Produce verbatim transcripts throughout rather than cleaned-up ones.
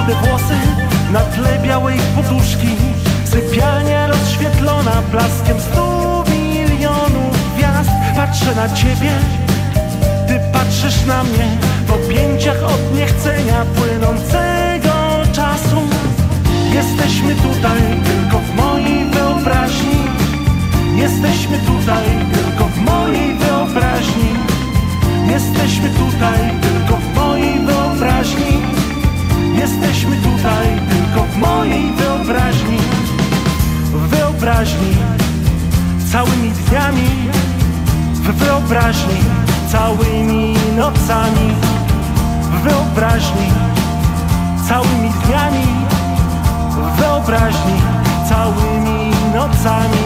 Złote włosy na tle białej poduszki, sypialnia rozświetlona blaskiem stu milionów gwiazd. Patrzę na ciebie, ty patrzysz na mnie, w objęciach od niechcenia płynącego czasu. Jesteśmy tutaj tylko w mojej wyobraźni. Jesteśmy tutaj tylko w mojej wyobraźni. Jesteśmy tutaj tylko w mojej wyobraźni. Jesteśmy tutaj tylko w mojej wyobraźni. W wyobraźni całymi dniami, w wyobraźni całymi nocami, w wyobraźni całymi dniami, w wyobraźni całymi nocami.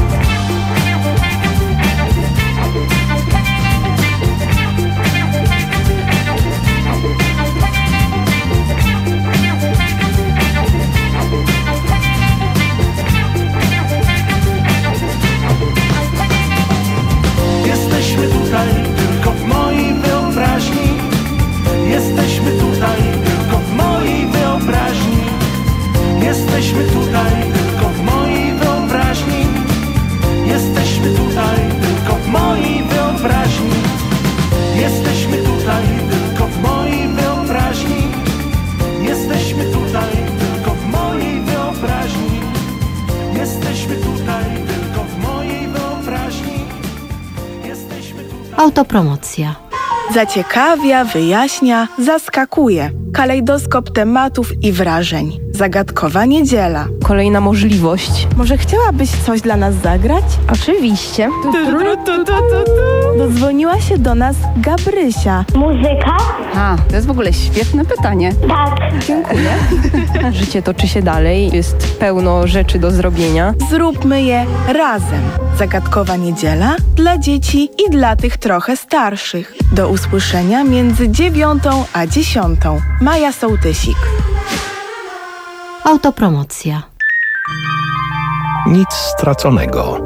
Jesteśmy tutaj tylko w mojej wyobraźni. Jesteśmy tutaj tylko w mojej wyobraźni. Jesteśmy tutaj tylko w mojej wyobraźni. Jesteśmy tutaj tylko w mojej wyobraźni. Jesteśmy tutaj tylko w mojej wyobraźni. Jesteśmy tutaj tylko w mojej wyobraźni. Jesteśmy tutaj tylko w mojej wyobraźni. Autopromocja. Zaciekawia, wyjaśnia, zaskakuje. Kalejdoskop tematów i wrażeń. Zagadkowa niedziela. Kolejna możliwość. Może chciałabyś coś dla nas zagrać? Oczywiście. Tu, tu, tu, tu, tu, tu. Dodzwoniła się do nas Gabrysia. Muzyka? A, to jest w ogóle świetne pytanie. Tak. Dziękuję. Życie toczy się dalej, jest pełno rzeczy do zrobienia. Zróbmy je razem. Zagadkowa niedziela dla dzieci i dla tych trochę starszych. Do usłyszenia między dziewiątą a dziesiątą. Maja Sołtysik. Autopromocja. Nic straconego.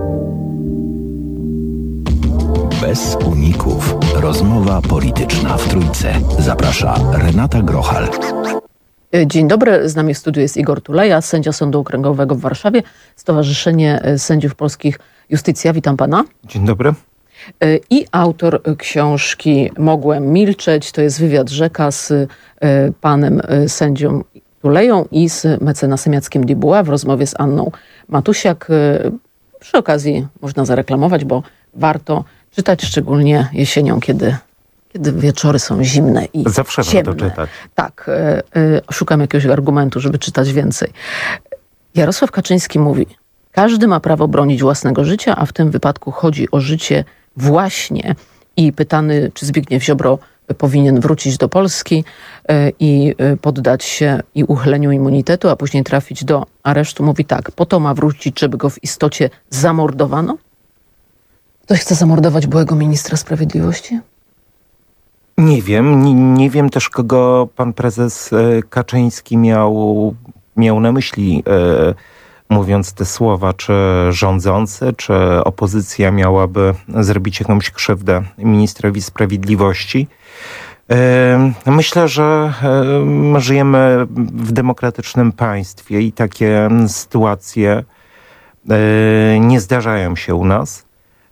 Bez uników. Rozmowa polityczna w Trójce. Zaprasza Renata Grochal. Dzień dobry, z nami w studiu jest Igor Tuleja, sędzia Sądu Okręgowego w Warszawie, Stowarzyszenie Sędziów Polskich Justycja. Witam pana. Dzień dobry. I autor książki Mogłem milczeć. To jest wywiad rzeka z panem sędzią Tuleją i z mecenasem Jackiem Dibuła w rozmowie z Anną Matusiak. Przy okazji można zareklamować, bo warto czytać, szczególnie jesienią, kiedy, kiedy wieczory są zimne i Zawsze ciemne. warto czytać. Tak, y, y, szukam jakiegoś argumentu, żeby czytać więcej. Jarosław Kaczyński mówi, każdy ma prawo bronić własnego życia, a w tym wypadku chodzi o życie właśnie. I pytany, czy Zbigniew Ziobro powinien wrócić do Polski y, i y, poddać się i uchyleniu immunitetu, a później trafić do aresztu, mówi tak, po to ma wrócić, żeby go w istocie zamordowano? Ktoś chce zamordować byłego ministra sprawiedliwości? Nie wiem. Nie, nie wiem też, kogo pan prezes Kaczyński miał, miał na myśli, e, mówiąc te słowa. Czy rządzący, czy opozycja miałaby zrobić jakąś krzywdę ministrowi sprawiedliwości? E, myślę, że e, żyjemy w demokratycznym państwie i takie sytuacje e, nie zdarzają się u nas.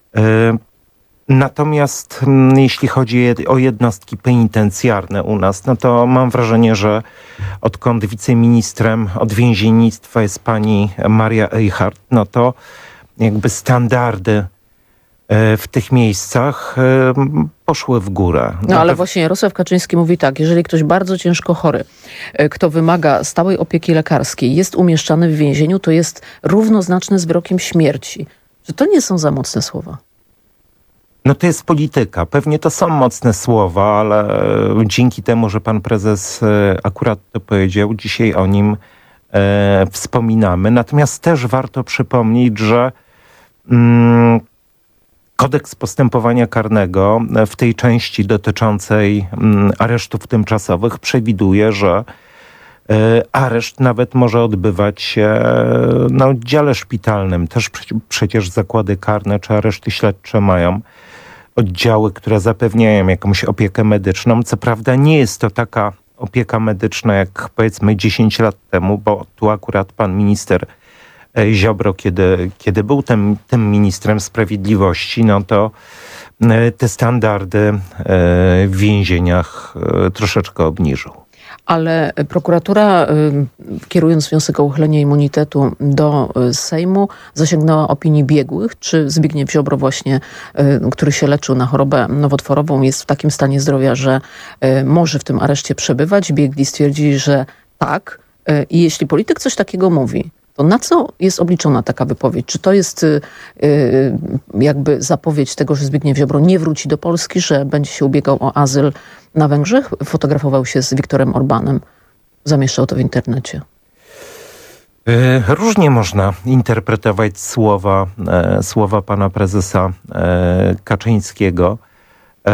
Natomiast jeśli chodzi o jednostki penitencjarne u nas, no to mam wrażenie, że odkąd wiceministrem od więziennictwa jest pani Maria Eichhardt, no to jakby standardy w tych miejscach poszły w górę. No ale właśnie Jarosław Kaczyński mówi tak, jeżeli ktoś bardzo ciężko chory, kto wymaga stałej opieki lekarskiej, jest umieszczany w więzieniu, to jest równoznaczny z wyrokiem śmierci. Czy to nie są za mocne słowa? No to jest polityka. Pewnie to są mocne słowa, ale dzięki temu, że pan prezes akurat to powiedział, dzisiaj o nim e, wspominamy. Natomiast też warto przypomnieć, że mm, kodeks postępowania karnego w tej części dotyczącej mm, aresztów tymczasowych przewiduje, że areszt nawet może odbywać się na oddziale szpitalnym. Też przecież zakłady karne czy areszty śledcze mają oddziały, które zapewniają jakąś opiekę medyczną. Co prawda nie jest to taka opieka medyczna jak powiedzmy dziesięć lat temu, bo tu akurat pan minister Ziobro, kiedy, kiedy był tym, tym ministrem sprawiedliwości, no to te standardy w więzieniach troszeczkę obniżył. Ale prokuratura, kierując wniosek o uchylenie immunitetu do Sejmu, zasięgnęła opinii biegłych. Czy Zbigniew Ziobro właśnie, który się leczył na chorobę nowotworową, jest w takim stanie zdrowia, że może w tym areszcie przebywać? Biegli stwierdzili, że tak. I jeśli polityk coś takiego mówi, to na co jest obliczona taka wypowiedź? Czy to jest yy, jakby zapowiedź tego, że Zbigniew Ziobro nie wróci do Polski, że będzie się ubiegał o azyl na Węgrzech? Fotografował się z Viktorem Orbánem. Zamieszczał to w internecie. Różnie można interpretować słowa, e, słowa pana prezesa e, Kaczyńskiego. E,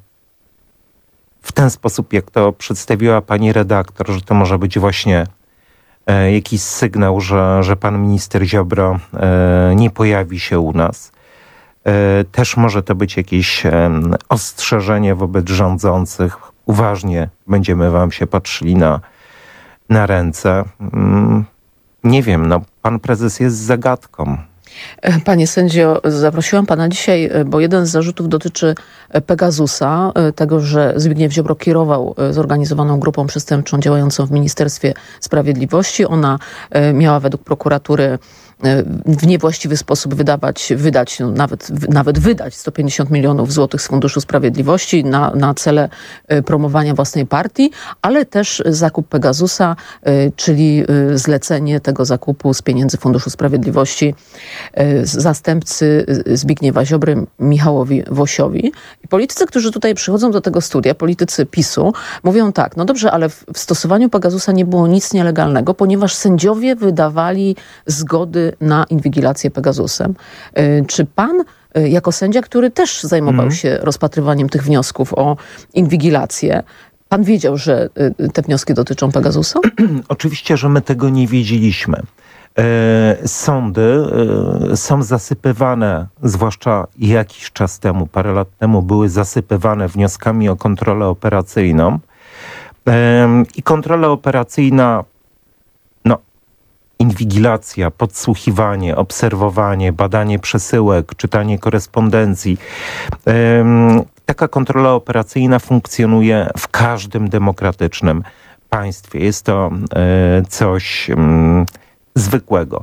w ten sposób, jak to przedstawiła pani redaktor, że to może być właśnie e, jakiś sygnał, że, że pan minister Ziobro e, nie pojawi się u nas. E, też może to być jakieś e, ostrzeżenie wobec rządzących. Uważnie będziemy wam się patrzyli na, na ręce. Mm. Nie wiem, no pan prezes jest zagadką. Panie sędzio, zaprosiłam pana dzisiaj, bo jeden z zarzutów dotyczy Pegasusa, tego, że Zbigniew Ziobro kierował zorganizowaną grupą przestępczą działającą w Ministerstwie Sprawiedliwości. Ona miała według prokuratury w niewłaściwy sposób wydawać, wydać, no nawet, nawet wydać sto pięćdziesiąt milionów złotych z Funduszu Sprawiedliwości na, na cele promowania własnej partii, ale też zakup Pegasusa, czyli zlecenie tego zakupu z pieniędzy Funduszu Sprawiedliwości zastępcy Zbigniewa Ziobry, Michałowi Wosiowi. I politycy, którzy tutaj przychodzą do tego studia, politycy PiSu, mówią tak, no dobrze, ale w, w stosowaniu Pegasusa nie było nic nielegalnego, ponieważ sędziowie wydawali zgody na inwigilację Pegasusem. Czy pan, jako sędzia, który też zajmował mm. się rozpatrywaniem tych wniosków o inwigilację, pan wiedział, że te wnioski dotyczą Pegasusa? Oczywiście, że my tego nie wiedzieliśmy. E, sądy e, są zasypywane, zwłaszcza jakiś czas temu, parę lat temu, były zasypywane wnioskami o kontrolę operacyjną. E, I kontrola operacyjna, no, inwigilacja, podsłuchiwanie, obserwowanie, badanie przesyłek, czytanie korespondencji. E, taka kontrola operacyjna funkcjonuje w każdym demokratycznym państwie. Jest to e, coś mm, zwykłego.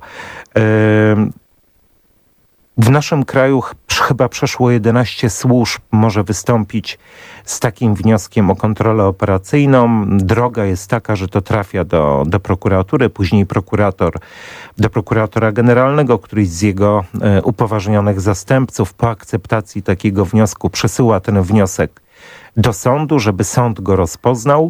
W naszym kraju chyba przeszło jedenaście służb może wystąpić z takim wnioskiem o kontrolę operacyjną. Droga jest taka, że to trafia do, do prokuratury, później prokurator do prokuratora generalnego, któryś z jego upoważnionych zastępców po akceptacji takiego wniosku przesyła ten wniosek do sądu, żeby sąd go rozpoznał.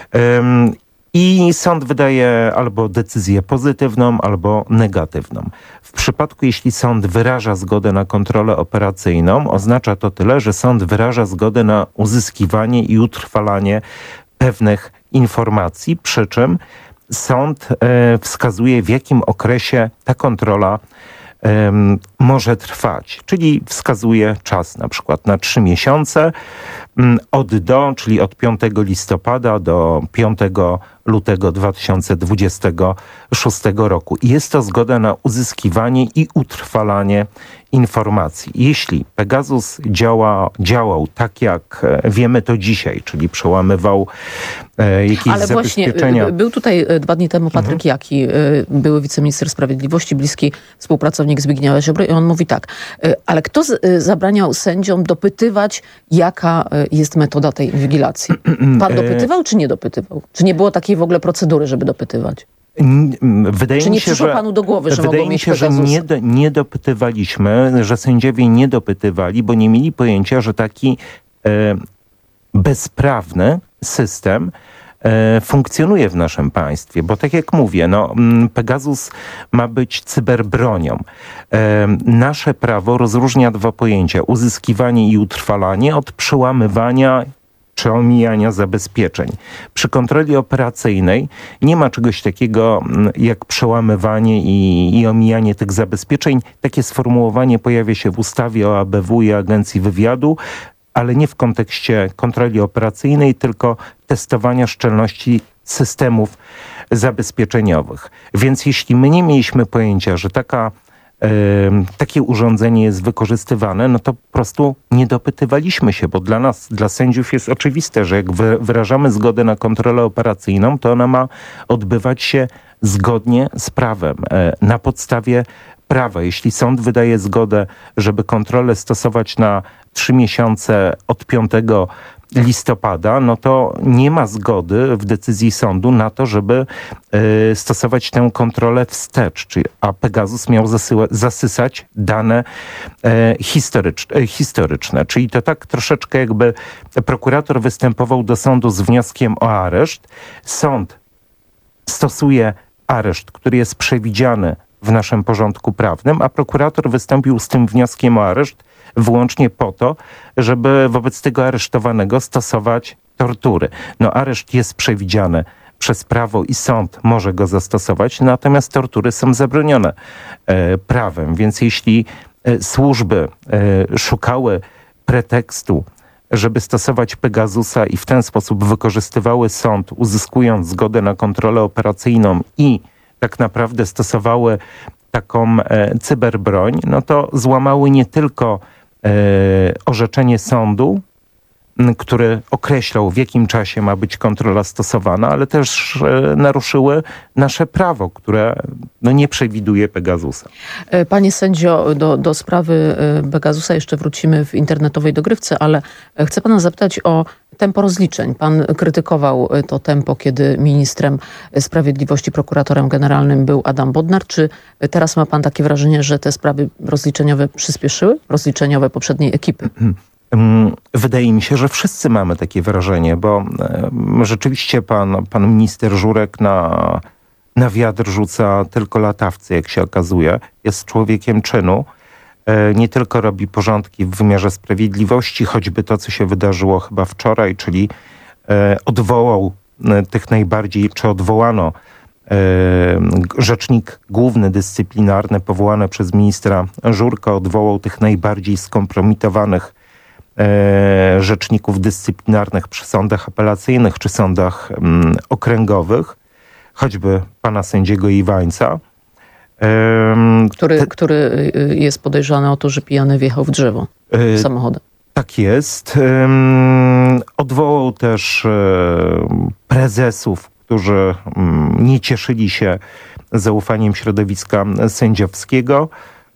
I sąd wydaje albo decyzję pozytywną, albo negatywną. W przypadku, jeśli sąd wyraża zgodę na kontrolę operacyjną, oznacza to tyle, że sąd wyraża zgodę na uzyskiwanie i utrwalanie pewnych informacji, przy czym sąd e, wskazuje, w jakim okresie ta kontrola e, może trwać. Czyli wskazuje czas na przykład na trzy miesiące, od do, czyli od piątego listopada do piątego lutego dwa tysiące dwudziestego szóstego roku. I jest to zgoda na uzyskiwanie i utrwalanie informacji. Jeśli Pegasus działa, działał tak, jak wiemy to dzisiaj, czyli przełamywał e, jakieś Ale zabezpieczenia. Właśnie, był tutaj dwa dni temu Patryk mhm. Jaki, były wiceminister sprawiedliwości, bliski współpracownik Zbigniewa Ziobry, i on mówi tak, ale kto z, zabraniał sędziom dopytywać, jaka jest metoda tej inwigilacji? Pan dopytywał, czy nie dopytywał? Czy nie było takiej w ogóle procedury, żeby dopytywać? Wydaje Czy nie mi się, przyszło że, panu do głowy, że wydaje mogą mi mieć się, że nie, do, nie dopytywaliśmy, że sędziowie nie dopytywali, bo nie mieli pojęcia, że taki e, bezprawny system e, funkcjonuje w naszym państwie. Bo tak jak mówię, no, Pegasus ma być cyberbronią. E, nasze prawo rozróżnia dwa pojęcia. Uzyskiwanie i utrwalanie od przełamywania czy omijania zabezpieczeń. Przy kontroli operacyjnej nie ma czegoś takiego jak przełamywanie i, i omijanie tych zabezpieczeń. Takie sformułowanie pojawia się w ustawie o A B W i Agencji Wywiadu, ale nie w kontekście kontroli operacyjnej, tylko testowania szczelności systemów zabezpieczeniowych. Więc jeśli my nie mieliśmy pojęcia, że taka, e, takie urządzenie jest wykorzystywane, no to po prostu nie dopytywaliśmy się, bo dla nas, dla sędziów jest oczywiste, że jak wyrażamy zgodę na kontrolę operacyjną, to ona ma odbywać się zgodnie z prawem, e, na podstawie prawa. Jeśli sąd wydaje zgodę, żeby kontrolę stosować na trzy miesiące od piątego listopada, no to nie ma zgody w decyzji sądu na to, żeby y, stosować tę kontrolę wstecz, czyli, a Pegasus miał zasyła, zasysać dane y, historycz, y, historyczne. Czyli to tak troszeczkę jakby prokurator występował do sądu z wnioskiem o areszt. Sąd stosuje areszt, który jest przewidziany w naszym porządku prawnym, a prokurator wystąpił z tym wnioskiem o areszt wyłącznie po to, żeby wobec tego aresztowanego stosować tortury. No areszt jest przewidziany przez prawo i sąd może go zastosować, natomiast tortury są zabronione e, prawem. Więc jeśli e, służby e, szukały pretekstu, żeby stosować Pegasusa i w ten sposób wykorzystywały sąd, uzyskując zgodę na kontrolę operacyjną i tak naprawdę stosowały taką e, cyberbroń, no to złamały nie tylko e, orzeczenie sądu, m, który określał, w jakim czasie ma być kontrola stosowana, ale też e, naruszyły nasze prawo, które no, nie przewiduje Pegasusa. Panie sędzio, do, do sprawy Pegasusa jeszcze wrócimy w internetowej dogrywce, ale chcę pana zapytać o tempo rozliczeń. Pan krytykował to tempo, kiedy ministrem sprawiedliwości, prokuratorem generalnym był Adam Bodnar. Czy teraz ma pan takie wrażenie, że te sprawy rozliczeniowe przyspieszyły? Rozliczeniowe poprzedniej ekipy? Wydaje mi się, że wszyscy mamy takie wrażenie, bo rzeczywiście pan, pan minister Żurek na, na wiatr rzuca tylko latawcy, jak się okazuje. Jest człowiekiem czynu. Nie tylko robi porządki w wymiarze sprawiedliwości, choćby to, co się wydarzyło chyba wczoraj, czyli odwołał tych najbardziej, czy odwołano rzecznik główny dyscyplinarny powołany przez ministra Żurka, odwołał tych najbardziej skompromitowanych rzeczników dyscyplinarnych przy sądach apelacyjnych czy sądach okręgowych, choćby pana sędziego Iwańca. Który, te, który jest podejrzany o to, że pijany wjechał w drzewo yy, samochodem. Tak jest. Odwołał też prezesów, którzy nie cieszyli się zaufaniem środowiska sędziowskiego.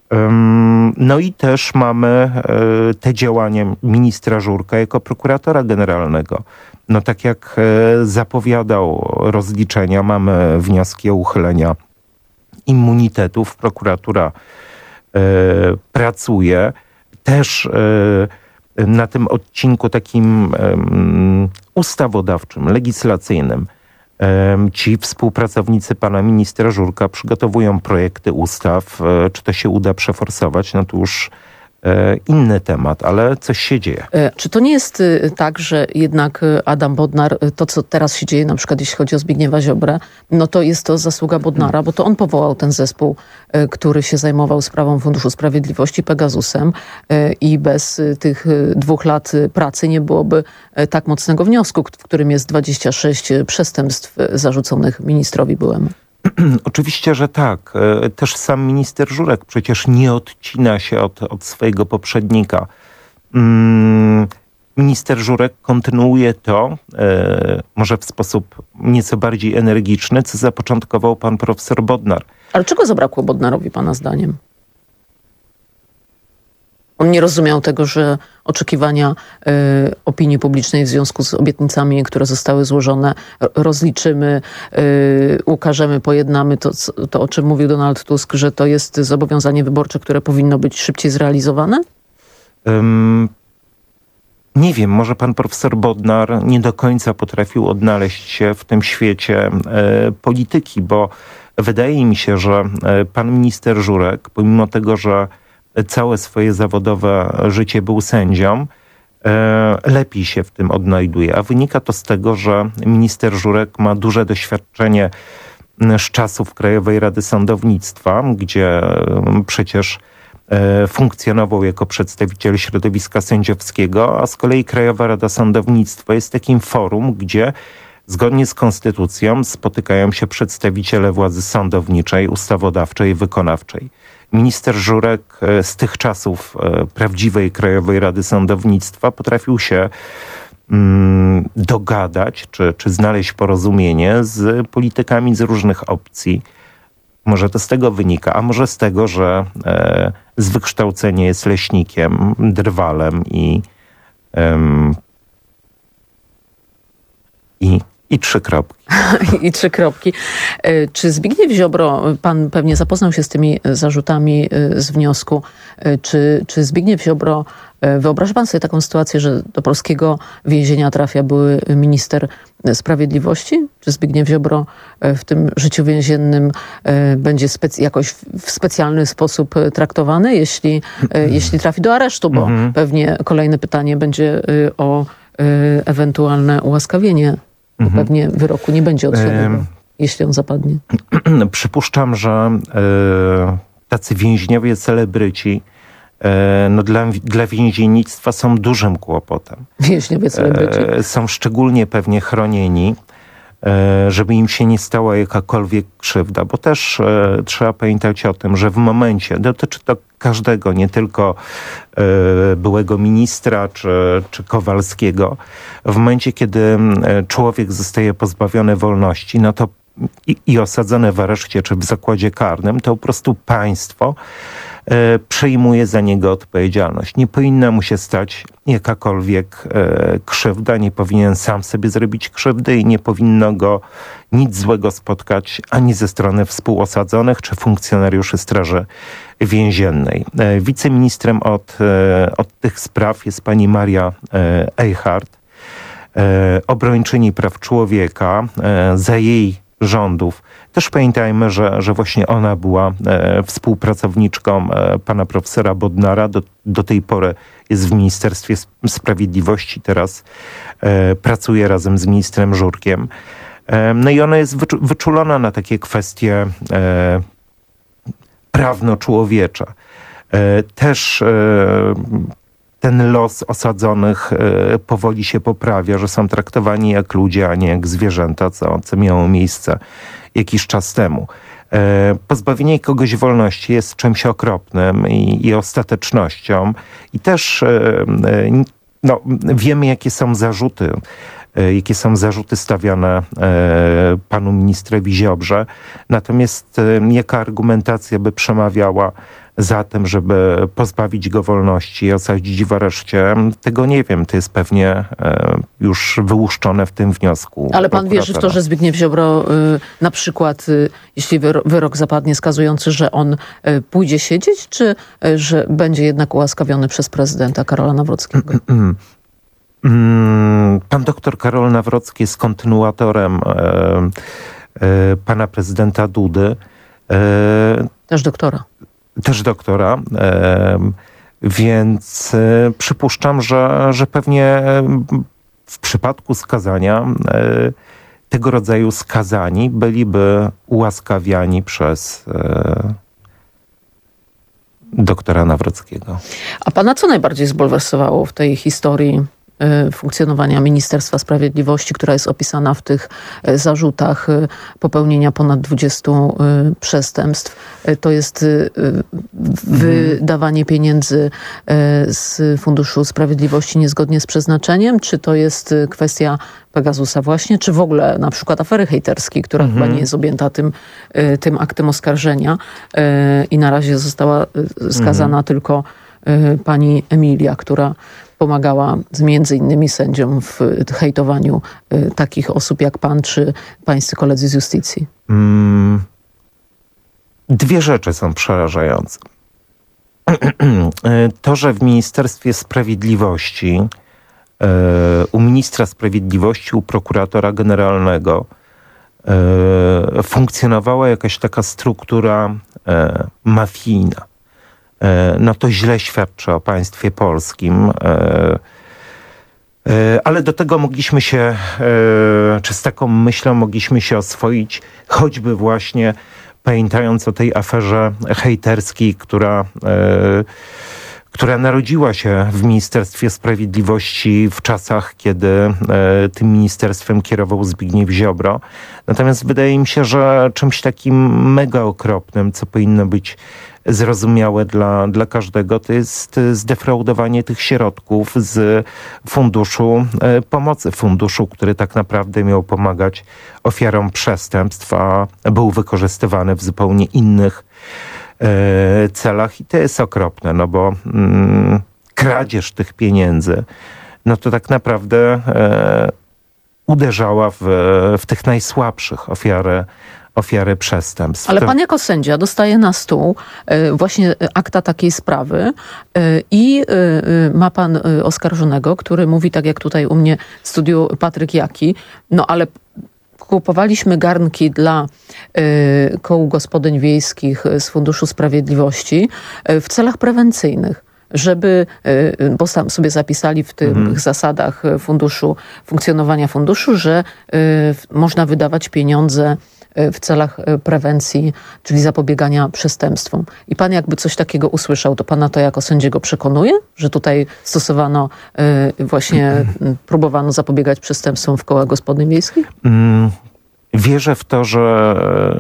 No i też mamy te działania ministra Żurka jako prokuratora generalnego. No tak jak zapowiadał rozliczenia, mamy wnioski o uchylenia immunitetów. Prokuratura e, pracuje też e, na tym odcinku takim e, ustawodawczym, legislacyjnym. E, ci współpracownicy pana ministra Żurka przygotowują projekty ustaw. E, czy to się uda przeforsować? No to już e, inny temat, ale coś się dzieje. E, czy to nie jest e, tak, że jednak Adam Bodnar, to co teraz się dzieje, na przykład jeśli chodzi o Zbigniewa Ziobrę, no to jest to zasługa Bodnara, bo to on powołał ten zespół, e, który się zajmował sprawą Funduszu Sprawiedliwości, Pegasusem e, i bez e, tych e, dwóch lat pracy nie byłoby e, tak mocnego wniosku, w którym jest dwadzieścia sześć przestępstw zarzuconych ministrowi byłemu. Oczywiście, że tak. Też sam minister Żurek przecież nie odcina się od, od swojego poprzednika. Minister Żurek kontynuuje to, może w sposób nieco bardziej energiczny, co zapoczątkował pan profesor Bodnar. Ale czego zabrakło Bodnarowi pana zdaniem? On nie rozumiał tego, że oczekiwania y, opinii publicznej w związku z obietnicami, które zostały złożone, rozliczymy, y, ukażemy, pojednamy, to, to o czym mówił Donald Tusk, że to jest zobowiązanie wyborcze, które powinno być szybciej zrealizowane? Um, nie wiem, może pan profesor Bodnar nie do końca potrafił odnaleźć się w tym świecie e, polityki, bo wydaje mi się, że e, pan minister Żurek, pomimo tego, że całe swoje zawodowe życie był sędzią, lepiej się w tym odnajduje. A wynika to z tego, że minister Żurek ma duże doświadczenie z czasów Krajowej Rady Sądownictwa, gdzie przecież funkcjonował jako przedstawiciel środowiska sędziowskiego, a z kolei Krajowa Rada Sądownictwa jest takim forum, gdzie zgodnie z konstytucją spotykają się przedstawiciele władzy sądowniczej, ustawodawczej i wykonawczej. Minister Żurek z tych czasów prawdziwej Krajowej Rady Sądownictwa potrafił się mm, dogadać, czy, czy znaleźć porozumienie z politykami z różnych opcji. Może to z tego wynika, a może z tego, że e, z wykształcenia jest leśnikiem, drwalem i, em, i, i trzy kropki. I trzy kropki. Czy Zbigniew Ziobro, pan pewnie zapoznał się z tymi zarzutami z wniosku, czy, czy Zbigniew Ziobro, wyobraża pan sobie taką sytuację, że do polskiego więzienia trafia były minister sprawiedliwości? Czy Zbigniew Ziobro w tym życiu więziennym będzie specy- jakoś w specjalny sposób traktowany, jeśli, jeśli trafi do aresztu? Bo mhm. pewnie kolejne pytanie będzie o ewentualne ułaskawienie. Bo mhm. pewnie wyroku nie będzie odsiadywał, e... jeśli on zapadnie. Przypuszczam, że e, tacy więźniowie, celebryci e, no dla, dla więziennictwa są dużym kłopotem. Więźniowie, celebryci. E, są szczególnie pewnie chronieni, e, żeby im się nie stała jakakolwiek krzywda, bo też e, trzeba pamiętać o tym, że w momencie, dotyczy to każdego, nie tylko e, byłego ministra czy, czy Kowalskiego, w momencie, kiedy człowiek zostaje pozbawiony wolności, no to i, i osadzony w areszcie czy w zakładzie karnym, to po prostu państwo e, przejmuje za niego odpowiedzialność. Nie powinna mu się stać jakakolwiek e, krzywda, nie powinien sam sobie zrobić krzywdy i nie powinno go nic złego spotkać ani ze strony współosadzonych czy funkcjonariuszy Straży Więziennej. E, wiceministrem od, e, od tych spraw jest pani Maria e, Eichhardt, e, obrończyni praw człowieka. E, za jej rządów też pamiętajmy, że, że właśnie ona była e, współpracowniczką e, pana profesora Bodnara. Do, do tej pory jest w Ministerstwie Sprawiedliwości, teraz e, pracuje razem z ministrem Żurkiem. E, no i ona jest wyczu, wyczulona na takie kwestie e, prawno-człowiecze. E, też e, ten los osadzonych e, powoli się poprawia, że są traktowani jak ludzie, a nie jak zwierzęta, co, co miało miejsce jakiś czas temu. E, pozbawienie kogoś wolności jest czymś okropnym i, i ostatecznością. I też e, e, no, wiemy, jakie są zarzuty, e, jakie są zarzuty stawiane e, panu ministrowi Ziobrze. Natomiast e, jaka argumentacja by przemawiała za tym, żeby pozbawić go wolności i osadzić w areszcie, tego nie wiem. To jest pewnie e, już wyłuszczone w tym wniosku. Ale pan wierzy w to, że Zbigniew Ziobro y, na przykład, y, jeśli wyrok, wyrok zapadnie skazujący, że on y, pójdzie siedzieć, czy y, że będzie jednak ułaskawiony przez prezydenta Karola Nawrockiego? Pan doktor Karol Nawrocki jest kontynuatorem e, e, pana prezydenta Dudy. E, Też doktora. Też doktora, e, więc e, przypuszczam, że, że pewnie w przypadku skazania e, tego rodzaju skazani byliby ułaskawiani przez e, doktora Nawrockiego. A pana co najbardziej zbulwersowało w tej historii funkcjonowania Ministerstwa Sprawiedliwości, która jest opisana w tych zarzutach popełnienia ponad dwudziestu przestępstw? To jest wydawanie pieniędzy z Funduszu Sprawiedliwości niezgodnie z przeznaczeniem? Czy to jest kwestia Pegasusa właśnie? Czy w ogóle na przykład afery hejterskiej, która mhm. chyba nie jest objęta tym, tym aktem oskarżenia i na razie została skazana mhm. tylko pani Emilia, która pomagała między innymi sędziom w hejtowaniu y, takich osób jak pan czy pańscy koledzy z Justicji? Mm, dwie rzeczy są przerażające. To, że w Ministerstwie Sprawiedliwości, y, u ministra sprawiedliwości, u prokuratora generalnego y, funkcjonowała jakaś taka struktura y, mafijna. No to źle świadczy o państwie polskim. Ale do tego mogliśmy się, czy z taką myślą mogliśmy się oswoić choćby właśnie pamiętając o tej aferze hejterskiej, która, e, która narodziła się w Ministerstwie Sprawiedliwości w czasach, kiedy e, tym ministerstwem kierował Zbigniew Ziobro. Natomiast wydaje mi się, że czymś takim mega okropnym, co powinno być zrozumiałe dla, dla każdego, to jest zdefraudowanie tych środków z funduszu e, pomocy, funduszu, który tak naprawdę miał pomagać ofiarom przestępstw, a był wykorzystywany w zupełnie innych e, celach i to jest okropne, no bo mm, kradzież tych pieniędzy, no to tak naprawdę e, uderzała w, w tych najsłabszych ofiary ofiary przestępstw. Ale pan jako sędzia dostaje na stół y, właśnie akta takiej sprawy y, i y, ma pan y, oskarżonego, który mówi, tak jak tutaj u mnie w studiu Patryk Jaki, no ale kupowaliśmy garnki dla y, kół gospodyń wiejskich z Funduszu Sprawiedliwości y, w celach prewencyjnych, żeby, y, bo tam sobie zapisali w tych mhm. zasadach funduszu, funkcjonowania funduszu, że y, można wydawać pieniądze w celach prewencji, czyli zapobiegania przestępstwom. I pan jakby coś takiego usłyszał, to pana to jako sędziego przekonuje, że tutaj stosowano, y, właśnie y, próbowano zapobiegać przestępstwom w kołach gospodyń wiejskich? Mm, wierzę w to, że,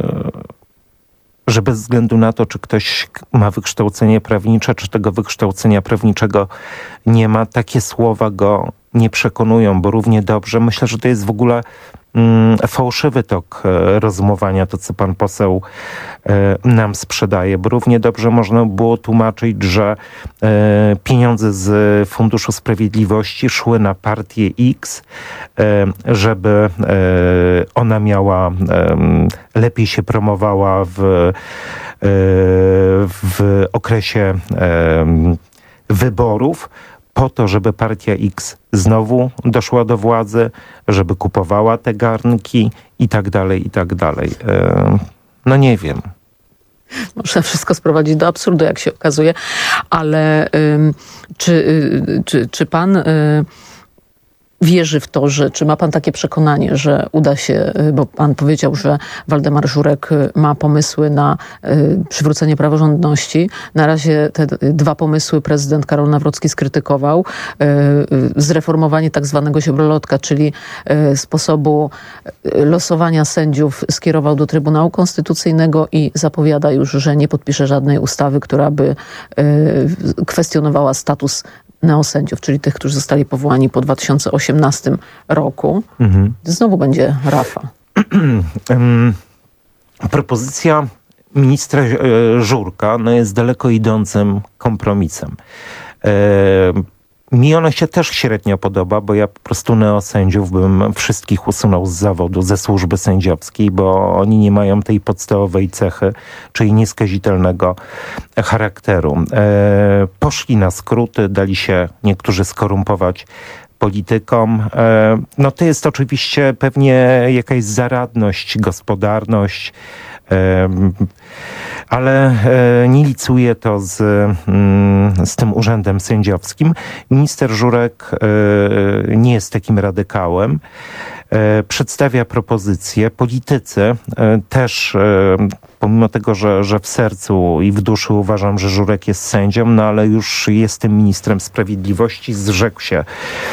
że bez względu na to, czy ktoś ma wykształcenie prawnicze, czy tego wykształcenia prawniczego nie ma, takie słowa go nie przekonują, bo równie dobrze myślę, że to jest w ogóle fałszywy tok rozumowania, to co pan poseł nam sprzedaje, bo równie dobrze można było tłumaczyć, że pieniądze z Funduszu Sprawiedliwości szły na partię X, żeby ona miała, lepiej się promowała w, w okresie wyborów, po to, żeby partia X znowu doszła do władzy, żeby kupowała te garnki i tak dalej, i tak dalej. No nie wiem. Można wszystko sprowadzić do absurdu, jak się okazuje, ale ym, czy, y, czy, czy pan y, wierzy w to, że, czy ma pan takie przekonanie, że uda się, bo pan powiedział, że Waldemar Żurek ma pomysły na y, przywrócenie praworządności. Na razie te dwa pomysły prezydent Karol Nawrocki skrytykował. Y, y, zreformowanie tak zwanego ziobrolotka, czyli y, sposobu losowania sędziów skierował do Trybunału Konstytucyjnego i zapowiada już, że nie podpisze żadnej ustawy, która by y, kwestionowała status neosędziów, czyli tych, którzy zostali powołani po dwa tysiące osiemnastym roku. Mhm. Znowu będzie Rafa. Propozycja ministra Żurka no, jest daleko idącym kompromisem. E, mi ona się też średnio podoba, bo ja po prostu neosędziów bym wszystkich usunął z zawodu, ze służby sędziowskiej, bo oni nie mają tej podstawowej cechy, czyli nieskazitelnego charakteru. E, poszli na skróty, dali się niektórzy skorumpować politykom. E, no to jest oczywiście pewnie jakaś zaradność, gospodarność, e, ale nie licuje to z, z tym urzędem sędziowskim. Minister Żurek nie jest takim radykałem. Przedstawia propozycje. Politycy też, pomimo tego, że, że w sercu i w duszy uważam, że Żurek jest sędzią, no ale już jestem ministrem sprawiedliwości, zrzekł się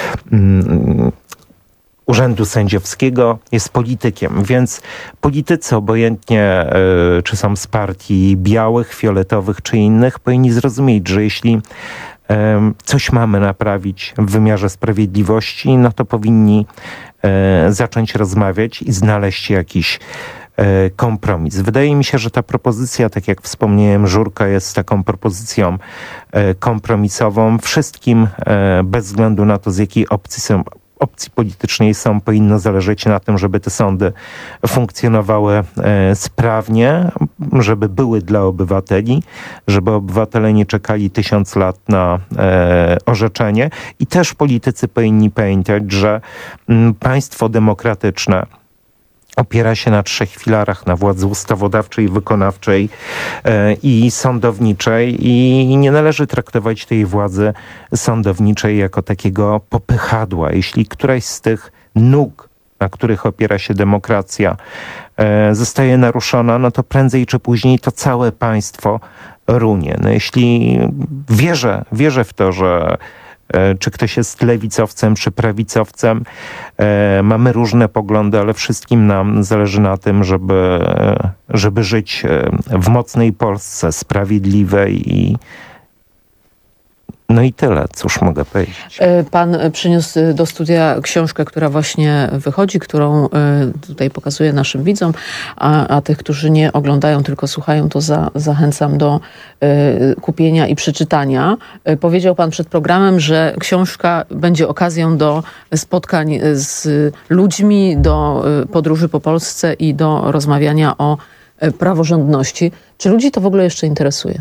urzędu sędziowskiego, jest politykiem, więc politycy obojętnie y, czy są z partii białych, fioletowych czy innych, powinni zrozumieć, że jeśli y, coś mamy naprawić w wymiarze sprawiedliwości, no to powinni y, zacząć rozmawiać i znaleźć jakiś y, kompromis. Wydaje mi się, że ta propozycja, tak jak wspomniałem, Żurka jest taką propozycją y, kompromisową. Wszystkim y, bez względu na to, z jakiej opcji są opcji politycznej są, powinno zależeć na tym, żeby te sądy funkcjonowały e, sprawnie, żeby były dla obywateli, żeby obywatele nie czekali tysiąc lat na e, orzeczenie. I też politycy powinni pamiętać, że m, państwo demokratyczne opiera się na trzech filarach, na władzy ustawodawczej, wykonawczej e, i sądowniczej i nie należy traktować tej władzy sądowniczej jako takiego popychadła. Jeśli któraś z tych nóg na których opiera się demokracja, zostaje naruszona, no to prędzej czy później to całe państwo runie. No jeśli wierzę, wierzę w to, że czy ktoś jest lewicowcem, czy prawicowcem, mamy różne poglądy, ale wszystkim nam zależy na tym, żeby, żeby żyć w mocnej Polsce, sprawiedliwej i no i tyle, cóż mogę powiedzieć. Pan przyniósł do studia książkę, która właśnie wychodzi, którą tutaj pokazuję naszym widzom, a, a tych, którzy nie oglądają, tylko słuchają, to za, zachęcam do y, kupienia i przeczytania. Powiedział pan przed programem, że książka będzie okazją do spotkań z ludźmi, do podróży po Polsce i do rozmawiania o praworządności. Czy ludzi to w ogóle jeszcze interesuje?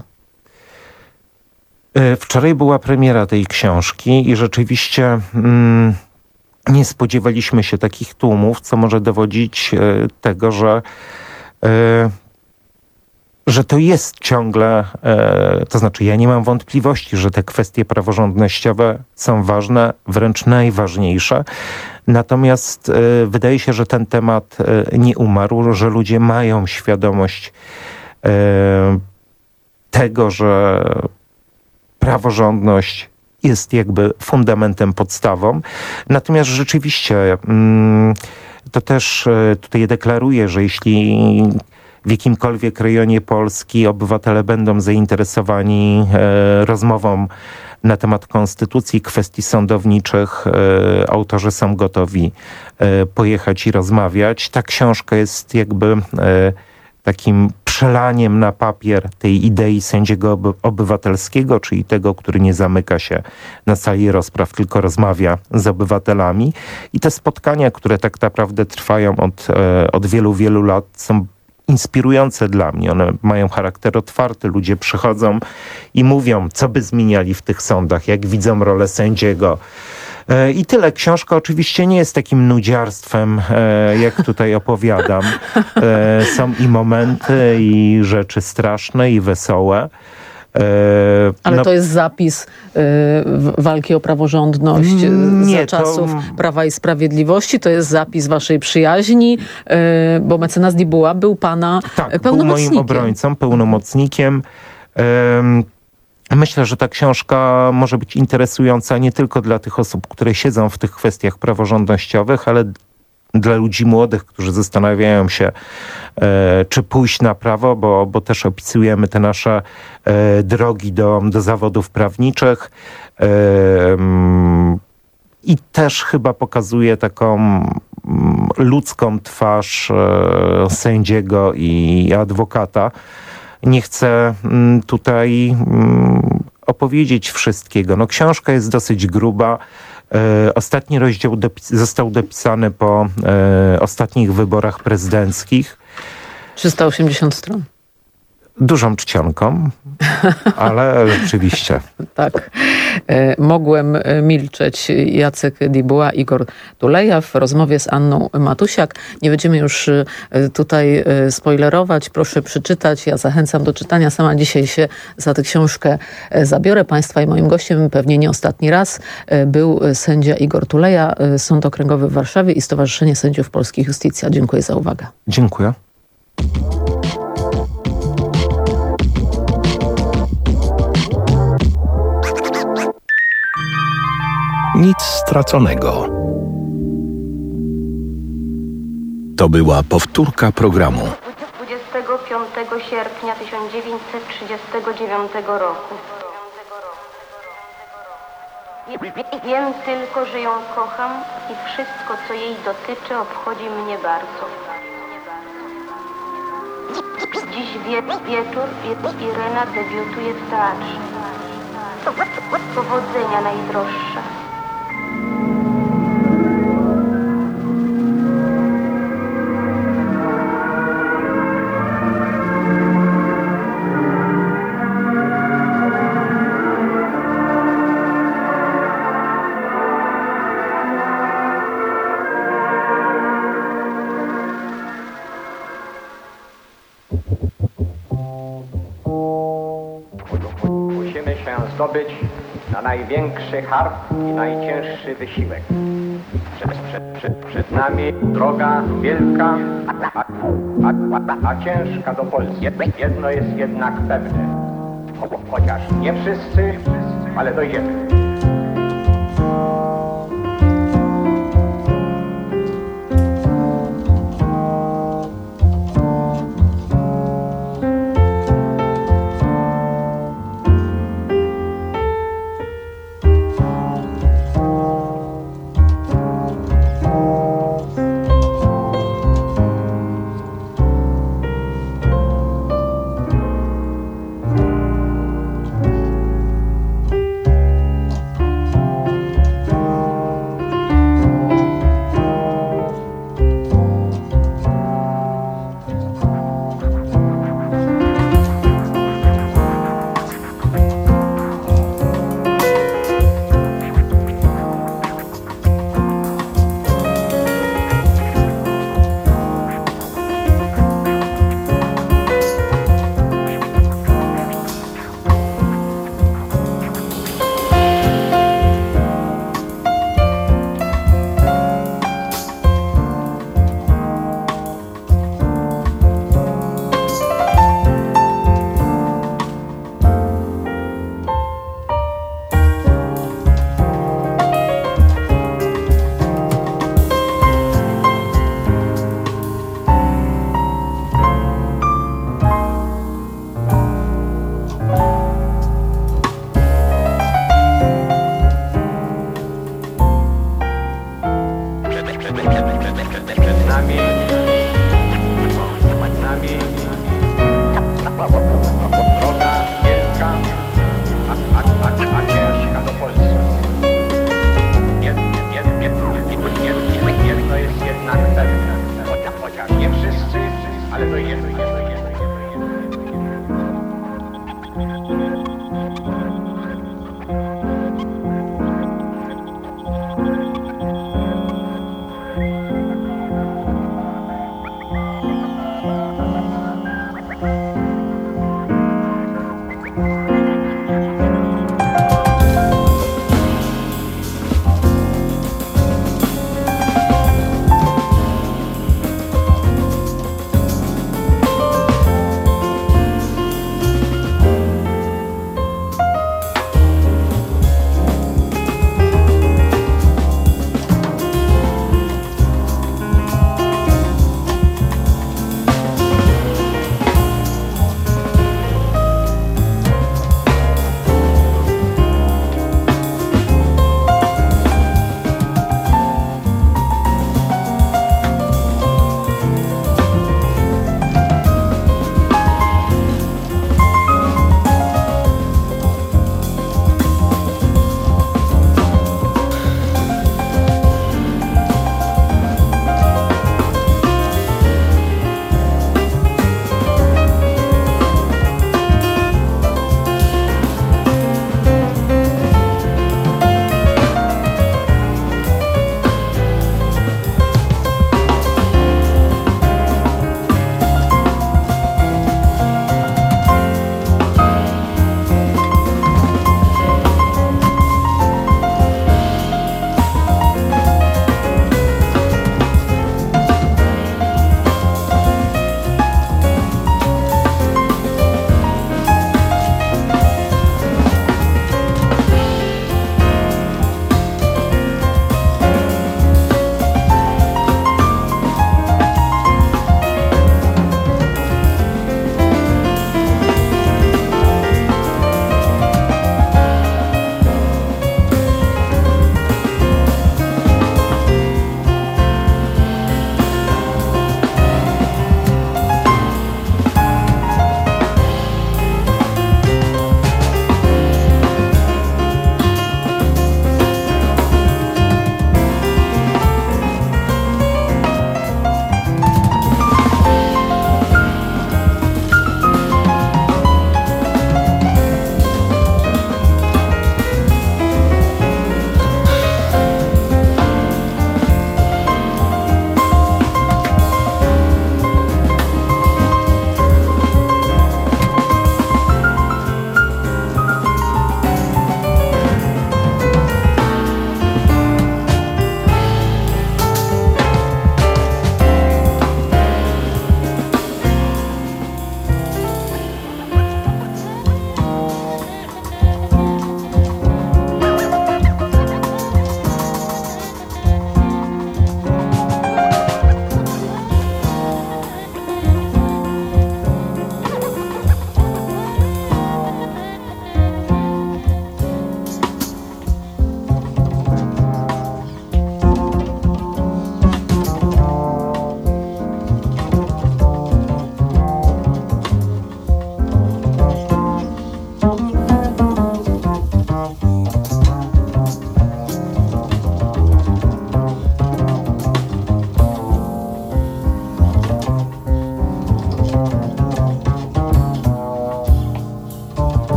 Wczoraj była premiera tej książki i rzeczywiście mm, nie spodziewaliśmy się takich tłumów, co może dowodzić e, tego, że, e, że to jest ciągle, e, to znaczy ja nie mam wątpliwości, że te kwestie praworządnościowe są ważne, wręcz najważniejsze. Natomiast e, wydaje się, że ten temat e, nie umarł, że ludzie mają świadomość e, tego, że praworządność jest jakby fundamentem, podstawą. Natomiast rzeczywiście to też tutaj deklaruję, że jeśli w jakimkolwiek rejonie Polski obywatele będą zainteresowani rozmową na temat konstytucji, kwestii sądowniczych, autorzy są gotowi pojechać i rozmawiać. Ta książka jest jakby takim przelaniem na papier tej idei sędziego obywatelskiego, czyli tego, który nie zamyka się na sali rozpraw, tylko rozmawia z obywatelami. I te spotkania, które tak naprawdę trwają od, od wielu, wielu lat, są inspirujące dla mnie. One mają charakter otwarty. Ludzie przychodzą i mówią, co by zmieniali w tych sądach, jak widzą rolę sędziego. I tyle. Książka oczywiście nie jest takim nudziarstwem, jak tutaj opowiadam. Są i momenty, i rzeczy straszne, i wesołe. Ale no, to jest zapis y, walki o praworządność nie, za czasów to... Prawa i Sprawiedliwości. To jest zapis waszej przyjaźni, y, bo mecenas Dibuła był pana tak, pełnomocnikiem. Był moim obrońcą, pełnomocnikiem. Y, Myślę, że ta książka może być interesująca nie tylko dla tych osób, które siedzą w tych kwestiach praworządnościowych, ale dla ludzi młodych, którzy zastanawiają się, e, czy pójść na prawo, bo, bo też opisujemy te nasze e, drogi do, do zawodów prawniczych. E, m, I też chyba pokazuje taką m, ludzką twarz e, sędziego i adwokata. Nie chcę m, tutaj m, opowiedzieć wszystkiego. No, książka jest dosyć gruba. E, ostatni rozdział dopis- został dopisany po e, ostatnich wyborach prezydenckich. trzysta osiemdziesiąt stron. Dużą czcionką, ale rzeczywiście. Tak. E, mogłem milczeć. Jacek Dibuła, Igor Tuleja w rozmowie z Anną Matusiak. Nie będziemy już e, tutaj e, spoilerować. Proszę przeczytać. Ja zachęcam do czytania. Sama dzisiaj się za tę książkę e, zabiorę. Państwa i moim gościem, pewnie nie ostatni raz, e, był sędzia Igor Tuleja, e, Sąd Okręgowy w Warszawie i Stowarzyszenie Sędziów Polskich Justicja. Dziękuję za uwagę. Dziękuję. Nic straconego. To była powtórka programu. dwudziestego piątego sierpnia tysiąc dziewięćset trzydziestego dziewiątego roku. Wiem tylko, że ją kocham i wszystko, co jej dotyczy, obchodzi mnie bardzo. Dziś wie wieczór i Irena debiutuje w teatrze. Powodzenia, najdroższa. Musimy się zdobyć na największy harp i najcięższy wysiłek. Przed, przed, przed, przed nami droga wielka, a, a, a, a ciężka do Polski. Jedno jest jednak pewne, cho- chociaż nie wszyscy, ale dojdziemy.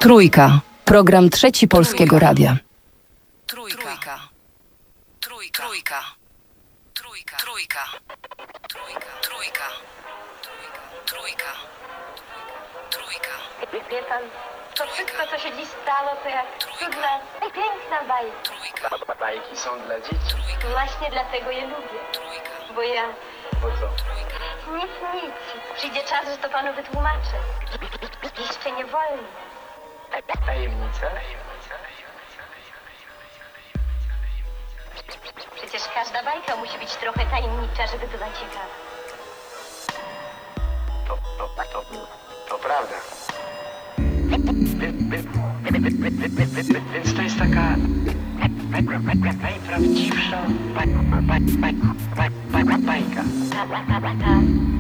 Trójka. Program Trzeci Polskiego Radia. Trójka. Trójka. Trójka. Trójka. Trójka. Trójka. Trójka. Trójka. Trójka. Trójka. Wie pan, to wszystko, co się dziś stało, to jak cudna, piękna bajka. Trójka. Bajki są dla dzieci. Właśnie dlatego je lubię. Trójka. Bo ja... Bo co? Nic, nic. Przyjdzie czas, że to panu wytłumaczę. Jeszcze nie wolno. Tajemnica? Przecież każda bajka musi być trochę tajemnicza, żeby była ciekawa. To, to, to, to prawda. Więc to jest taka najprawdziwsza bajka. Ta, ta, ta, ta,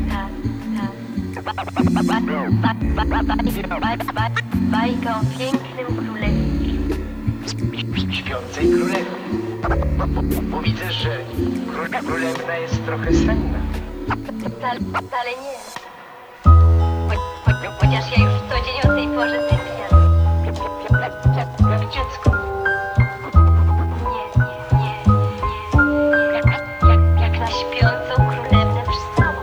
ta. Bajka o pięknym królestwie. Śpiącej królewnie. Bo widzę, że królewna jest trochę senna. Wcale, wcale nie. Cho, cho, chociaż ja już co dzień o tej porze sypiam. Jak, jak dziecko. Nie, nie, nie, nie. Jak, jak, jak na śpiącą królewnę wstałam.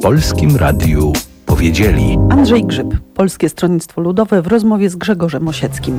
Polskim Radiu powiedzieli. Andrzej Grzyb, Polskie Stronnictwo Ludowe w rozmowie z Grzegorzem Osieckim.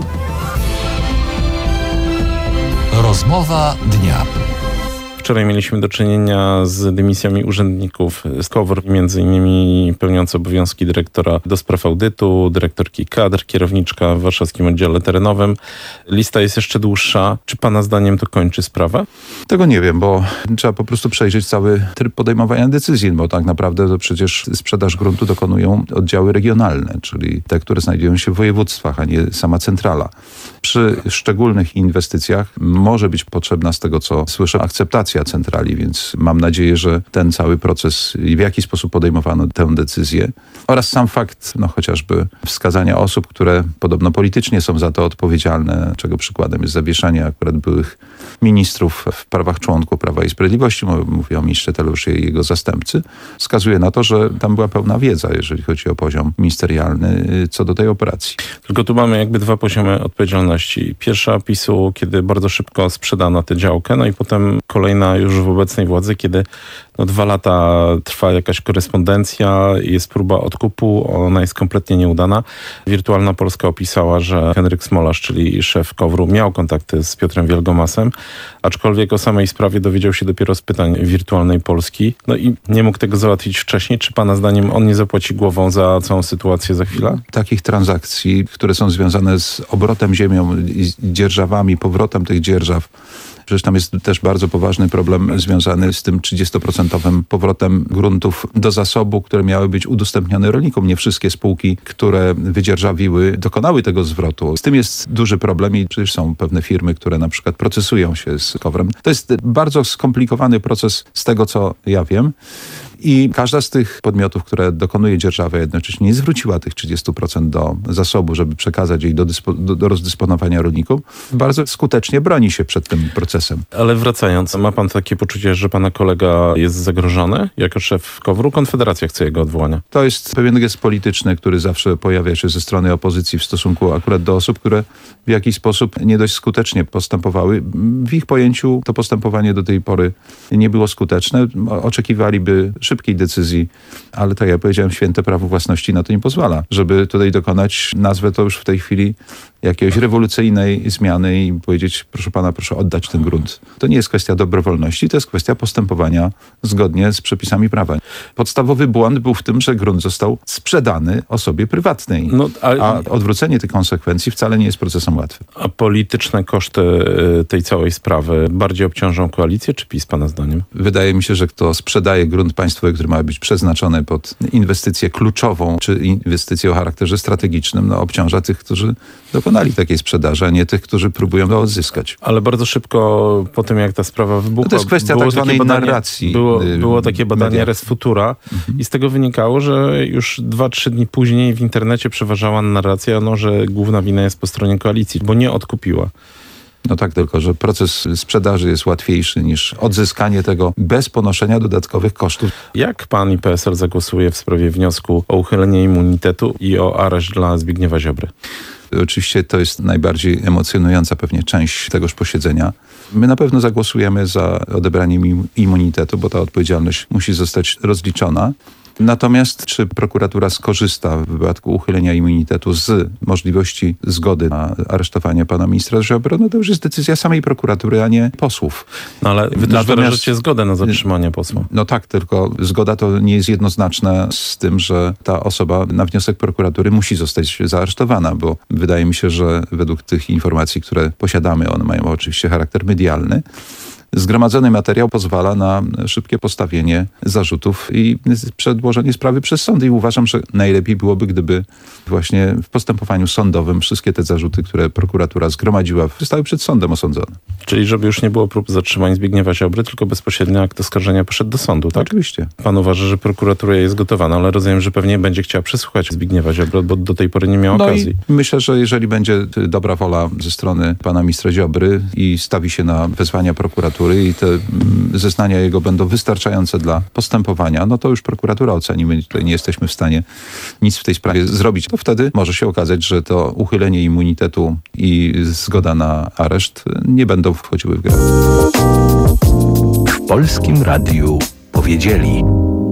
Rozmowa dnia. Wczoraj mieliśmy do czynienia z dymisjami urzędników z K O W R, między innymi pełniący obowiązki dyrektora do spraw audytu, dyrektorki kadr, kierowniczka w warszawskim oddziale terenowym. Lista jest jeszcze dłuższa. Czy pana zdaniem to kończy sprawę? Tego nie wiem, bo trzeba po prostu przejrzeć cały tryb podejmowania decyzji, bo tak naprawdę to przecież sprzedaż gruntu dokonują oddziały regionalne, czyli te, które znajdują się w województwach, a nie sama centrala. Przy szczególnych inwestycjach może być potrzebna, z tego co słyszę, akceptacja centrali, więc mam nadzieję, że ten cały proces i w jaki sposób podejmowano tę decyzję oraz sam fakt, no chociażby wskazania osób, które podobno politycznie są za to odpowiedzialne, czego przykładem jest zawieszanie akurat byłych ministrów w prawach członków Prawa i Sprawiedliwości, mówię o ministrze Tadeuszu i jego zastępcy, wskazuje na to, że tam była pełna wiedza, jeżeli chodzi o poziom ministerialny co do tej operacji. Tylko tu mamy jakby dwa poziomy odpowiedzialności. Pierwsza PiS-u, kiedy bardzo szybko sprzedano tę działkę, no i potem kolejna już w obecnej władzy, kiedy no, dwa lata trwa jakaś korespondencja, jest próba odkupu, ona jest kompletnie nieudana. Wirtualna Polska opisała, że Henryk Smolarz, czyli szef K O W R-u, miał kontakty z Piotrem Wielgomasem, aczkolwiek o samej sprawie dowiedział się dopiero z pytań Wirtualnej Polski. No i nie mógł tego załatwić wcześniej. Czy pana zdaniem on nie zapłaci głową za całą sytuację za chwilę? Takich transakcji, które są związane z obrotem ziemią i dzierżawami, powrotem tych dzierżaw, przecież tam jest też bardzo poważny problem związany z tym trzydziestoprocentowym powrotem gruntów do zasobu, które miały być udostępnione rolnikom. Nie wszystkie spółki, które wydzierżawiły, dokonały tego zwrotu. Z tym jest duży problem i przecież są pewne firmy, które na przykład procesują się z K O W R-em. To jest bardzo skomplikowany proces z tego, co ja wiem. I każda z tych podmiotów, które dokonuje dzierżawy, jednocześnie nie zwróciła tych trzydzieści procent do zasobu, żeby przekazać jej do, dyspo, do, do rozdysponowania rolników, bardzo skutecznie broni się przed tym procesem. Ale wracając, ma pan takie poczucie, że pana kolega jest zagrożony jako szef K O W R-u? Konfederacja chce jego odwołania. To jest pewien gest polityczny, który zawsze pojawia się ze strony opozycji w stosunku akurat do osób, które w jakiś sposób nie dość skutecznie postępowały. W ich pojęciu to postępowanie do tej pory nie było skuteczne. Oczekiwaliby szybkiej decyzji, ale tak jak powiedziałem, święte prawo własności na to nie pozwala. Żeby tutaj dokonać, nazwę to już w tej chwili, jakiejś rewolucyjnej zmiany i powiedzieć, proszę pana, proszę oddać ten grunt. To nie jest kwestia dobrowolności, to jest kwestia postępowania zgodnie z przepisami prawa. Podstawowy błąd był w tym, że grunt został sprzedany osobie prywatnej, no, a... a odwrócenie tych konsekwencji wcale nie jest procesem łatwym. A polityczne koszty tej całej sprawy bardziej obciążą koalicję czy PiS, pana zdaniem? Wydaje mi się, że kto sprzedaje grunt państwowy, który ma być przeznaczony pod inwestycję kluczową, czy inwestycję o charakterze strategicznym, no obciąża tych, którzy dokonali takiej sprzedaży, a nie tych, którzy próbują to odzyskać. Ale bardzo szybko po tym, jak ta sprawa wybuchła, no to jest kwestia tak zwanej badanie, narracji. Było, było takie badanie media. Res Futura mhm. i z tego wynikało, że już dwa, trzy dni później w internecie przeważała narracja, no, że główna wina jest po stronie koalicji, bo nie odkupiła. No tak, tylko że proces sprzedaży jest łatwiejszy niż odzyskanie tego bez ponoszenia dodatkowych kosztów. Jak pan i P S L zagłosuje w sprawie wniosku o uchylenie immunitetu i o areszt dla Zbigniewa Ziobry? Oczywiście to jest najbardziej emocjonująca pewnie część tegoż posiedzenia. My na pewno zagłosujemy za odebraniem immunitetu, bo ta odpowiedzialność musi zostać rozliczona. Natomiast czy prokuratura skorzysta w wypadku uchylenia immunitetu z możliwości zgody na aresztowanie pana ministra Ziobry, no to już jest decyzja samej prokuratury, a nie posłów. No ale wy też wyrażacie zgodę na zatrzymanie posła. No tak, tylko zgoda to nie jest jednoznaczna z tym, że ta osoba na wniosek prokuratury musi zostać zaaresztowana, bo wydaje mi się, że według tych informacji, które posiadamy, one mają oczywiście charakter medialny, zgromadzony materiał pozwala na szybkie postawienie zarzutów i przedłożenie sprawy przez sądy. I uważam, że najlepiej byłoby, gdyby właśnie w postępowaniu sądowym wszystkie te zarzuty, które prokuratura zgromadziła, zostały przed sądem osądzone. Czyli żeby już nie było prób zatrzymania Zbigniewa Ziobry, tylko bezpośrednio akt oskarżenia poszedł do sądu, tak? Oczywiście. Pan uważa, że prokuratura jest gotowa, no ale rozumiem, że pewnie będzie chciała przesłuchać Zbigniewa Ziobry, bo do tej pory nie miała no okazji. I myślę, że jeżeli będzie dobra wola ze strony pana ministra Ziobry i stawi się na wezwania prokuratury, i te zeznania jego będą wystarczające dla postępowania, no to już prokuratura oceni. My tutaj nie jesteśmy w stanie nic w tej sprawie zrobić. To wtedy może się okazać, że to uchylenie immunitetu i zgoda na areszt nie będą wchodziły w grę. W Polskim Radiu powiedzieli.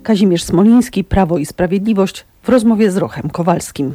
Kazimierz Smoliński, Prawo i Sprawiedliwość, w rozmowie z Rochem Kowalskim.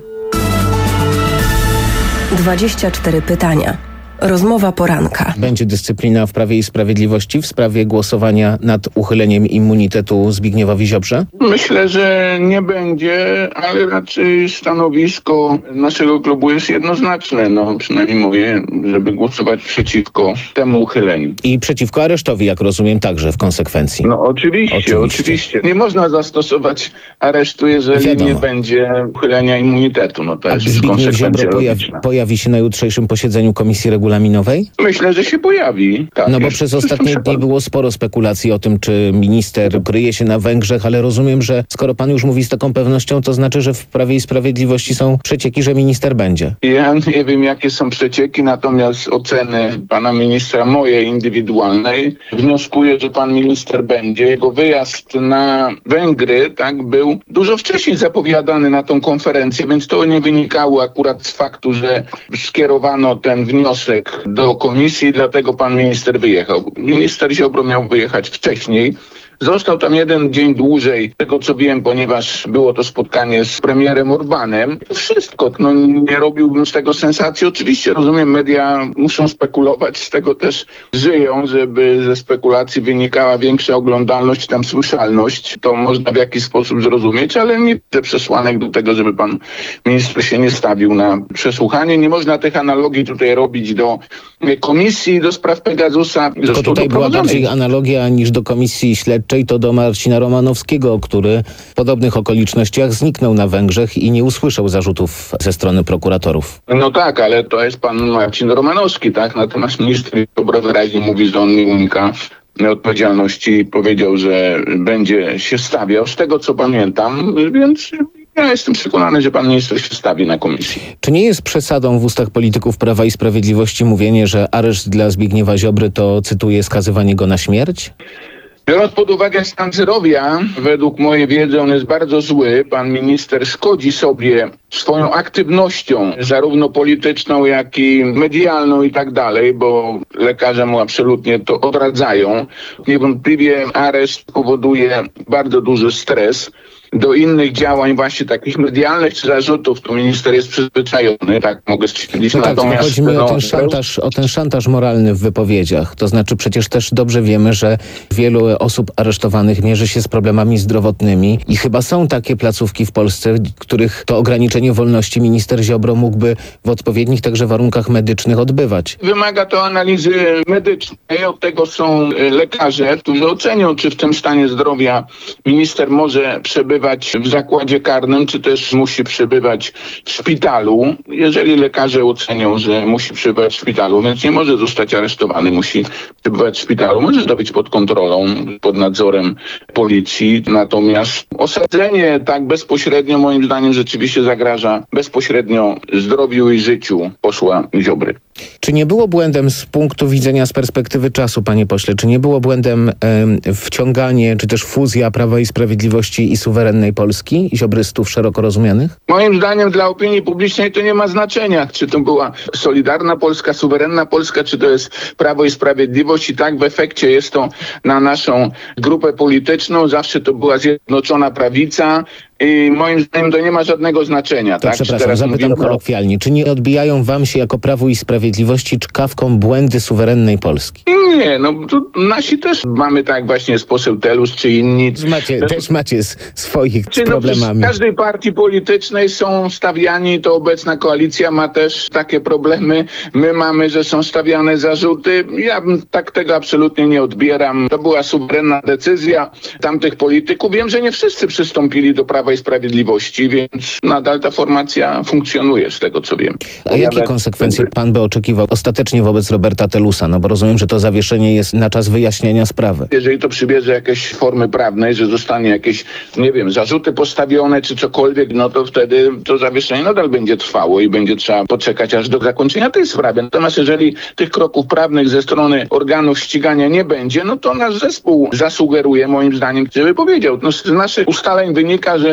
dwadzieścia cztery pytania. Rozmowa poranka. Będzie dyscyplina w Prawie i Sprawiedliwości w sprawie głosowania nad uchyleniem immunitetu Zbigniewowi Ziobrze? Myślę, że nie będzie, ale raczej stanowisko naszego klubu jest jednoznaczne. No, przynajmniej mówię, żeby głosować przeciwko temu uchyleniu. I przeciwko aresztowi, jak rozumiem, także w konsekwencji. No oczywiście, oczywiście. oczywiście. Nie można zastosować aresztu, jeżeli Wiadomo. nie będzie uchylenia immunitetu. No to A jest Zbigniew Ziobro pojawi, pojawi się na jutrzejszym posiedzeniu Komisji Regulaminowej? Myślę, że się pojawi. Tak, no bo przez ostatnie dni było sporo spekulacji o tym, czy minister kryje się na Węgrzech, ale rozumiem, że skoro pan już mówi z taką pewnością, to znaczy, że w Prawie i Sprawiedliwości są przecieki, że minister będzie. Ja nie wiem, jakie są przecieki, natomiast oceny pana ministra, mojej indywidualnej, wnioskuję, że pan minister będzie. Jego wyjazd na Węgry, tak, był dużo wcześniej zapowiadany na tą konferencję, więc to nie wynikało akurat z faktu, że skierowano ten wniosek do komisji, dlatego pan minister wyjechał. Minister Ziobro miał wyjechać wcześniej. Został tam jeden dzień dłużej, tego co wiem, ponieważ było to spotkanie z premierem Orbanem. Wszystko, no nie robiłbym z tego sensacji. Oczywiście, rozumiem, media muszą spekulować, z tego też żyją, żeby ze spekulacji wynikała większa oglądalność, tam słyszalność. To można w jakiś sposób zrozumieć, ale nie widzę przesłanek do tego, żeby pan minister się nie stawił na przesłuchanie. Nie można tych analogii tutaj robić do komisji do spraw Pegasusa. Tylko tutaj była bardziej analogia niż do komisji śledczej. To do Marcina Romanowskiego, który w podobnych okolicznościach zniknął na Węgrzech i nie usłyszał zarzutów ze strony prokuratorów. No tak, ale to jest pan Marcin Romanowski, tak? Natomiast minister Ziobro wyraźnie mówi, że on nie unika odpowiedzialności i powiedział, że będzie się stawiał, z tego co pamiętam, więc ja jestem przekonany, że pan minister się stawi na komisji. Czy nie jest przesadą w ustach polityków Prawa i Sprawiedliwości mówienie, że areszt dla Zbigniewa Ziobry to, cytuję, skazywanie go na śmierć? Biorąc pod uwagę stan zdrowia, według mojej wiedzy on jest bardzo zły. Pan minister szkodzi sobie swoją aktywnością, zarówno polityczną, jak i medialną i tak dalej, bo lekarze mu absolutnie to odradzają. Niewątpliwie areszt powoduje bardzo duży stres. Do innych działań właśnie takich medialnych czy zarzutów to minister jest przyzwyczajony, tak mogę stwierdzić. No tak, Natomiast chodzi mi no, o, ten szantaż, o ten szantaż moralny w wypowiedziach. To znaczy przecież też dobrze wiemy, że wielu osób aresztowanych mierzy się z problemami zdrowotnymi i chyba są takie placówki w Polsce, których to ograniczenie wolności minister Ziobro mógłby w odpowiednich także warunkach medycznych odbywać. Wymaga to analizy medycznej. Od tego są lekarze, którzy ocenią, czy w tym stanie zdrowia minister może przebywać w zakładzie karnym, czy też musi przebywać w szpitalu. Jeżeli lekarze ocenią, że musi przebywać w szpitalu, więc nie może zostać aresztowany, musi przebywać w szpitalu, może zdobyć pod kontrolą, pod nadzorem policji. Natomiast osadzenie tak bezpośrednio moim zdaniem rzeczywiście zagraża bezpośrednio zdrowiu i życiu posła Ziobry. Czy nie było błędem z punktu widzenia, z perspektywy czasu, panie pośle, czy nie było błędem e, wciąganie, czy też fuzja Prawa i Sprawiedliwości i suwerennej Polski, ziobrystów szeroko rozumianych? Moim zdaniem dla opinii publicznej to nie ma znaczenia, czy to była Solidarna Polska, suwerenna Polska, czy to jest Prawo i Sprawiedliwość i tak w efekcie jest to na naszą grupę polityczną, zawsze to była Zjednoczona Prawica. I moim zdaniem to nie ma żadnego znaczenia. To tak? przepraszam, zapytam mówimy... kolokwialnie. Czy nie odbijają wam się jako Prawu i Sprawiedliwości czkawką błędy suwerennej Polski? Nie, no nasi też mamy tak właśnie z poseł Telus czy inni. Macie, no, też macie z swoich czy, z problemami. No, w każdej partii politycznej są stawiani, to obecna koalicja ma też takie problemy. My mamy, że są stawiane zarzuty. Ja tak tego absolutnie nie odbieram. To była suwerenna decyzja tamtych polityków. Wiem, że nie wszyscy przystąpili do Prawa i Sprawiedliwości, więc nadal ta formacja funkcjonuje, z tego co wiem. A jakie konsekwencje pan by oczekiwał ostatecznie wobec Roberta Telusa? No bo rozumiem, że to zawieszenie jest na czas wyjaśnienia sprawy. Jeżeli to przybierze jakieś formy prawnej, że zostanie jakieś, nie wiem, zarzuty postawione czy cokolwiek, no to wtedy to zawieszenie nadal będzie trwało i będzie trzeba poczekać aż do zakończenia tej sprawy. Natomiast jeżeli tych kroków prawnych ze strony organów ścigania nie będzie, no to nasz zespół zasugeruje, moim zdaniem, żeby powiedział. No z naszych ustaleń wynika, że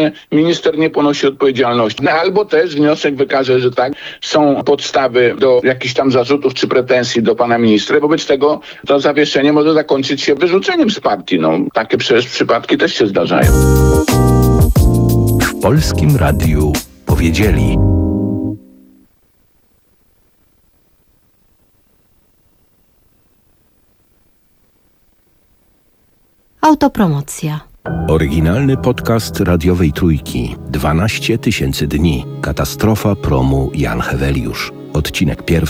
że minister nie ponosi odpowiedzialności. No, albo też wniosek wykaże, że tak, są podstawy do jakichś tam zarzutów czy pretensji do pana ministra. Wobec tego to zawieszenie może zakończyć się wyrzuceniem z partii. No, takie przecież przypadki też się zdarzają. W Polskim Radiu powiedzieli. Autopromocja. Oryginalny podcast radiowej Trójki. dwanaście tysięcy dni. Katastrofa promu Jan Heweliusz. Odcinek pierwszy.